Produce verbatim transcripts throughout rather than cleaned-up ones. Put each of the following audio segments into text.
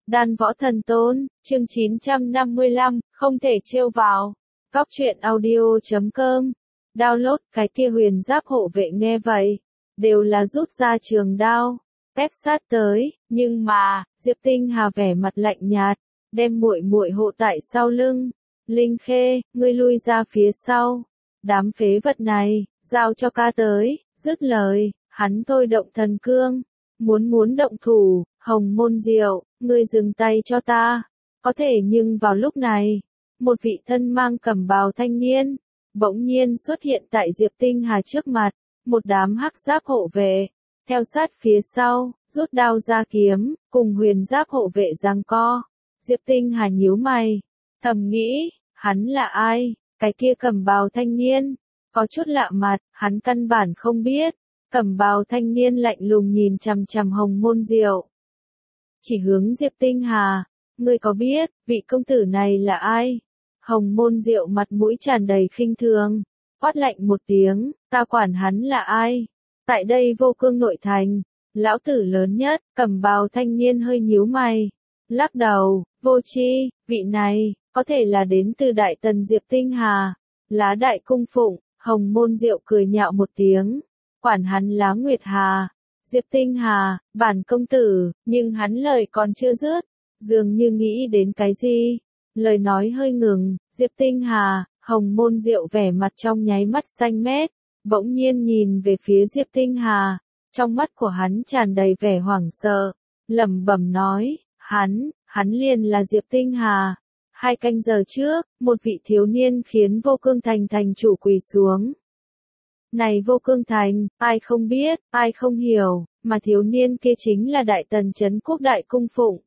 Đan Võ Thần Tôn, chương chín trăm năm mươi lăm, không thể trêu vào. Cóc truyện audio chấm com. Download cái kia huyền giáp hộ vệ nghe vậy. Đều là rút ra trường đao. Ép sát tới, nhưng mà, Diệp Tinh Hà vẻ mặt lạnh nhạt, đem muội muội hộ tại sau lưng. Linh Khê, ngươi lui ra phía sau. Đám phế vật này, giao cho ca tới, dứt lời, hắn thôi động thần cương. Muốn muốn động thủ, Hồng Môn Diệu, ngươi dừng tay cho ta. Có thể nhưng vào lúc này, một vị thân mang cẩm bào thanh niên, bỗng nhiên xuất hiện tại Diệp Tinh Hà trước mặt, một đám hắc giáp hộ vệ, theo sát phía sau, rút đao ra kiếm, cùng huyền giáp hộ vệ giằng co. Diệp Tinh Hà nhíu mày, thầm nghĩ, hắn là ai? Cái kia cẩm bào thanh niên, có chút lạ mặt, hắn căn bản không biết. Cẩm bào thanh niên lạnh lùng nhìn chằm chằm Hồng Môn Diệu. Chỉ hướng Diệp Tinh Hà, ngươi có biết, vị công tử này là ai? Hồng Môn Diệu mặt mũi tràn đầy khinh thường, quát lạnh một tiếng, ta quản hắn là ai? Tại đây Vô Cương nội thành, lão tử lớn nhất, cẩm bào thanh niên hơi nhíu mày, lắc đầu, vô tri, vị này, có thể là đến từ Đại Tần Diệp Tinh Hà, Lá Đại Cung Phụng. Hồng Môn Diệu cười nhạo một tiếng. Quản hắn Lá Nguyệt Hà, Diệp Tinh Hà, bản công tử, nhưng hắn lời còn chưa dứt, dường như nghĩ đến cái gì, lời nói hơi ngừng. Diệp Tinh Hà, Hồng Môn Diệu vẻ mặt trong nháy mắt xanh mét, bỗng nhiên nhìn về phía Diệp Tinh Hà, trong mắt của hắn tràn đầy vẻ hoảng sợ, lẩm bẩm nói, hắn, hắn liền là Diệp Tinh Hà. Hai canh giờ trước, một vị thiếu niên khiến Vô Cương Thành thành chủ quỳ xuống. Này Vô Cương Thành, ai không biết, ai không hiểu, mà thiếu niên kia chính là Đại Tần Trấn Quốc Đại Cung Phụng.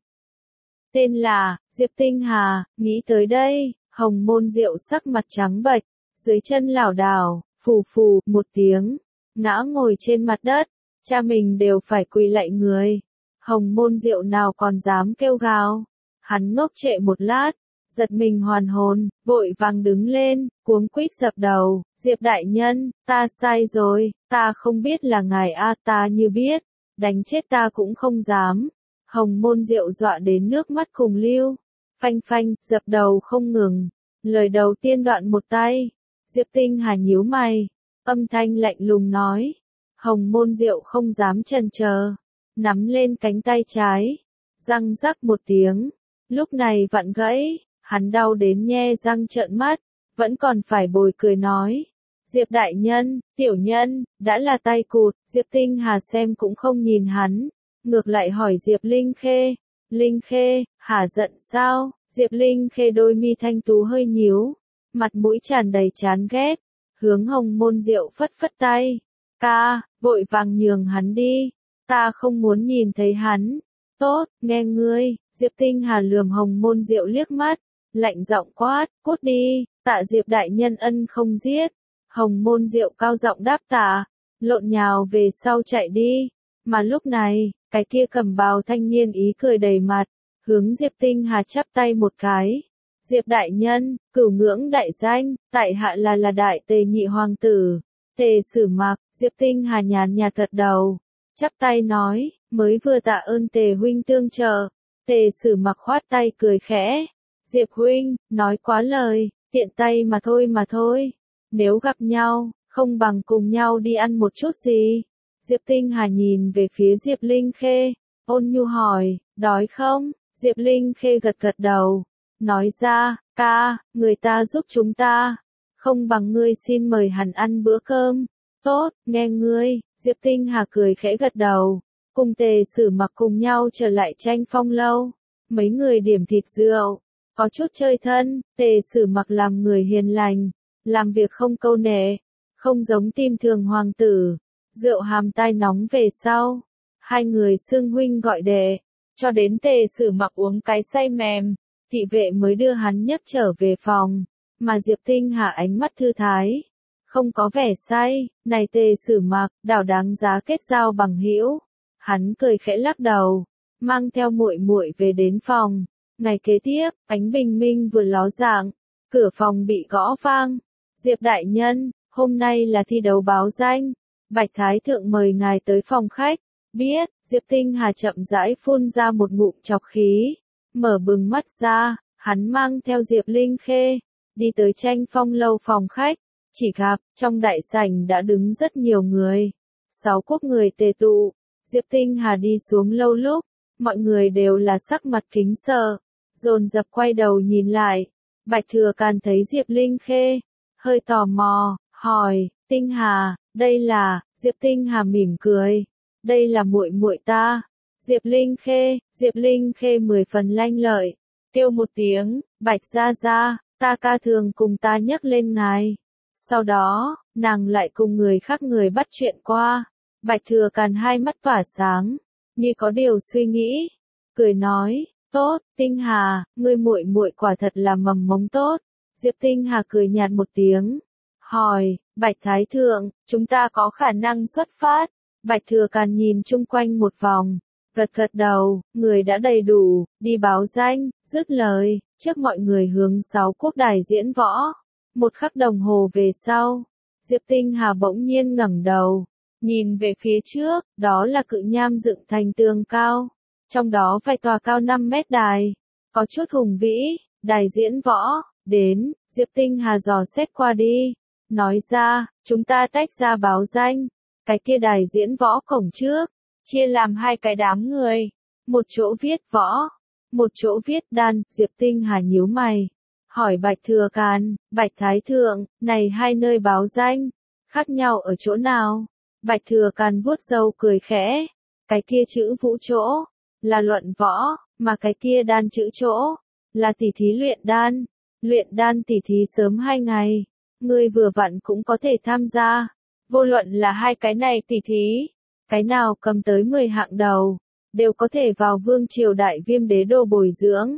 Tên là, Diệp Tinh Hà. Nghĩ tới đây, Hồng Môn Diệu sắc mặt trắng bệch, dưới chân lảo đảo, phù phù, một tiếng, ngã ngồi trên mặt đất, cha mình đều phải quỳ lạy người. Hồng Môn Diệu nào còn dám kêu gào, hắn ngốc trệ một lát, giật mình hoàn hồn, vội vàng đứng lên, cuống quýt dập đầu, Diệp đại nhân, ta sai rồi, ta không biết là ngài a, ta như biết, đánh chết ta cũng không dám. Hồng Môn Diệu dọa đến nước mắt cùng lưu, phanh phanh, dập đầu không ngừng, lời đầu tiên đoạn một tay. Diệp Tinh Hà nhíu mày, âm thanh lạnh lùng nói, Hồng Môn Diệu không dám chần chờ, nắm lên cánh tay trái, răng rắc một tiếng, lúc này vặn gãy. Hắn đau đến nhe răng trợn mắt, vẫn còn phải bồi cười nói. Diệp đại nhân, tiểu nhân, đã là tay cụt. Diệp Tinh Hà xem cũng không nhìn hắn, ngược lại hỏi Diệp Linh Khê. Linh Khê, hả giận sao? Diệp Linh Khê đôi mi thanh tú hơi nhíu, mặt mũi tràn đầy chán ghét, hướng Hồng Môn Diệu phất phất tay. Ca, vội vàng nhường hắn đi, ta không muốn nhìn thấy hắn. Tốt, nghe ngươi. Diệp Tinh Hà lườm Hồng Môn Diệu liếc mắt, lạnh giọng quát, cút đi, tạ Diệp đại nhân ân không giết. Hồng Môn Diệu cao giọng đáp tạ, lộn nhào về sau chạy đi. Mà lúc này, cái kia cầm bào thanh niên ý cười đầy mặt, hướng Diệp Tinh Hà chắp tay một cái. Diệp đại nhân, cửu ngưỡng đại danh, tại hạ là là đại tề nhị hoàng tử, Tề Sử Mặc. Diệp Tinh Hà nhàn nhạt gật đầu, chắp tay nói, mới vừa tạ ơn Tề huynh tương trợ. Tề Sử Mặc khoát tay cười khẽ. Diệp huynh, nói quá lời, tiện tay mà thôi mà thôi. Nếu gặp nhau, không bằng cùng nhau đi ăn một chút gì. Diệp Tinh Hà nhìn về phía Diệp Linh Khê, ôn nhu hỏi, đói không? Diệp Linh Khê gật gật đầu, nói ra, ca, người ta giúp chúng ta, không bằng ngươi xin mời hắn ăn bữa cơm. Tốt, nghe ngươi. Diệp Tinh Hà cười khẽ gật đầu, cùng Tề Sử Mặc cùng nhau trở lại Tranh Phong lâu. Mấy người điểm thịt rượu, có chút chơi thân. Tề Sử Mặc làm người hiền lành, làm việc không câu nệ, không giống tim thường hoàng tử. Rượu hàm tai nóng về sau, hai người xưng huynh gọi đệ, cho đến Tề Sử Mặc uống cái say mềm, thị vệ mới đưa hắn nhấc trở về phòng. Mà Diệp Tinh Hà ánh mắt thư thái, không có vẻ say. Này Tề Sử Mặc, đảo đáng giá kết giao bằng hữu. Hắn cười khẽ lắc đầu, mang theo muội muội về đến phòng. Ngày kế tiếp, ánh bình minh vừa ló dạng, cửa phòng bị gõ vang. Diệp đại nhân, hôm nay là thi đấu báo danh, Bạch Thái Thượng mời ngài tới phòng khách. Biết. Diệp Tinh Hà chậm rãi phun ra một ngụm trọc khí, mở bừng mắt ra, hắn mang theo Diệp Linh Khê, đi tới Tranh Phong lâu phòng khách, chỉ gặp, trong đại sảnh đã đứng rất nhiều người. Sáu quốc người tề tụ, Diệp Tinh Hà đi xuống lâu lúc, mọi người đều là sắc mặt kính sợ, dồn dập quay đầu nhìn lại. Bạch Thừa Càn thấy Diệp Linh Khê, hơi tò mò, hỏi, Tinh Hà, đây là, Diệp Tinh Hà mỉm cười, đây là muội muội ta. Diệp Linh Khê, Diệp Linh Khê mười phần lanh lợi, kêu một tiếng, Bạch gia gia, ta ca thường cùng ta nhắc lên ngài. Sau đó, nàng lại cùng người khác người bắt chuyện qua. Bạch Thừa Càn hai mắt tỏa sáng, như có điều suy nghĩ, cười nói, tốt, Tinh Hà, ngươi muội muội quả thật là mầm mống tốt. Diệp Tinh Hà cười nhạt một tiếng, hỏi, Bạch Thái Thượng, chúng ta có khả năng xuất phát. Bạch Thừa Càn nhìn chung quanh một vòng, gật gật đầu, người đã đầy đủ, đi báo danh, dứt lời, trước mọi người hướng sáu quốc đài diễn võ. Một khắc đồng hồ về sau, Diệp Tinh Hà bỗng nhiên ngẩng đầu, nhìn về phía trước, đó là cự nham dựng thành tường cao, trong đó vài tòa cao năm mét đài, có chút hùng vĩ, đài diễn võ, đến, Diệp Tinh Hà dò xét qua đi, nói ra, chúng ta tách ra báo danh, cái kia đài diễn võ cổng trước, chia làm hai cái đám người, một chỗ viết võ, một chỗ viết đan. Diệp Tinh Hà nhíu mày, hỏi Bạch Thừa Càn, Bạch Thái Thượng, này hai nơi báo danh, khác nhau ở chỗ nào? Bạch Thừa Càn vuốt râu cười khẽ, cái kia chữ vũ chỗ, là luận võ, mà cái kia đan chữ chỗ, là tỉ thí luyện đan. Luyện đan tỉ thí sớm hai ngày, ngươi vừa vặn cũng có thể tham gia. Vô luận là hai cái này tỉ thí, cái nào cầm tới mười hạng đầu, đều có thể vào vương triều đại viêm đế đô bồi dưỡng.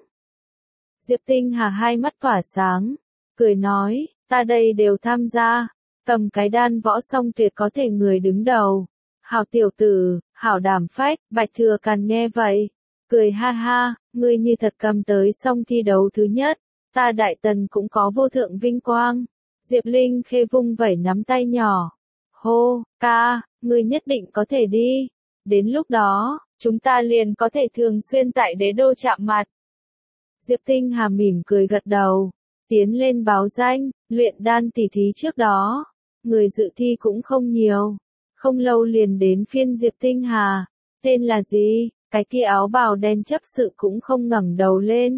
Diệp Tinh Hà hai mắt tỏa sáng, cười nói, ta đây đều tham gia, cầm cái đan võ xong tuyệt có thể người đứng đầu. Hảo tiểu tử, hảo đảm phách. Bạch Thừa Càn nghe vậy, cười ha ha, ngươi như thật cầm tới xong thi đấu thứ nhất, ta Đại Tần cũng có vô thượng vinh quang. Diệp Linh Khê vung vẩy nắm tay nhỏ, hô, ca, ngươi nhất định có thể đi, đến lúc đó, chúng ta liền có thể thường xuyên tại đế đô chạm mặt. Diệp Tinh Hà mỉm cười gật đầu, tiến lên báo danh. Luyện đan tỉ thí trước đó, người dự thi cũng không nhiều, không lâu liền đến phiên Diệp Tinh Hà. Tên là gì? Cái kia áo bào đen chấp sự cũng không ngẩng đầu lên,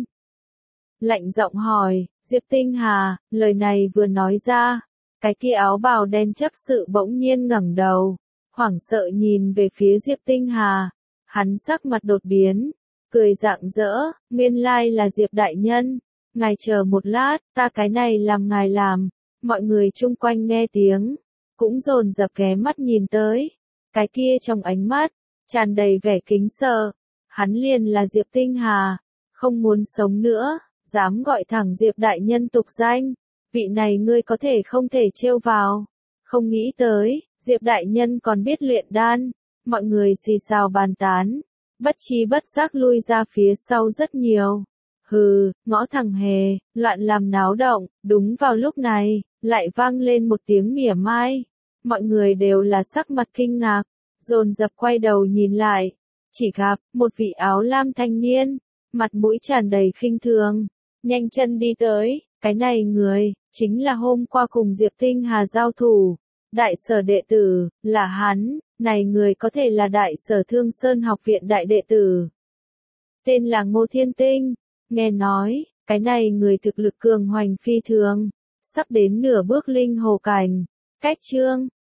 lạnh giọng hỏi. Diệp Tinh Hà, lời này vừa nói ra, cái kia áo bào đen chấp sự bỗng nhiên ngẩng đầu, hoảng sợ nhìn về phía Diệp Tinh Hà, hắn sắc mặt đột biến, cười rạng rỡ, nguyên lai là Diệp đại nhân, ngài chờ một lát, ta cái này làm ngài làm. Mọi người chung quanh nghe tiếng, cũng dồn dập ghé mắt nhìn tới, cái kia trong ánh mắt, tràn đầy vẻ kính sợ, hắn liền là Diệp Tinh Hà, không muốn sống nữa, dám gọi thẳng Diệp đại nhân tục danh, vị này ngươi có thể không thể trêu vào. Không nghĩ tới, Diệp đại nhân còn biết luyện đan, mọi người xì xào bàn tán, bất chi bất giác lui ra phía sau rất nhiều. Hừ, ngõ thằng hề, loạn làm náo động. Đúng vào lúc này, lại vang lên một tiếng mỉa mai. Mọi người đều là sắc mặt kinh ngạc, dồn dập quay đầu nhìn lại, chỉ gặp một vị áo lam thanh niên, mặt mũi tràn đầy khinh thường, nhanh chân đi tới. Cái này người, chính là hôm qua cùng Diệp Tinh Hà giao thủ, đại sở đệ tử, là hắn. Này người có thể là đại sở Thương Sơn học viện đại đệ tử, tên là Ngô Thiên Tinh. Nghe nói, cái này người thực lực cường hoành phi thường, sắp đến nửa bước linh hồ cảnh. Cách chương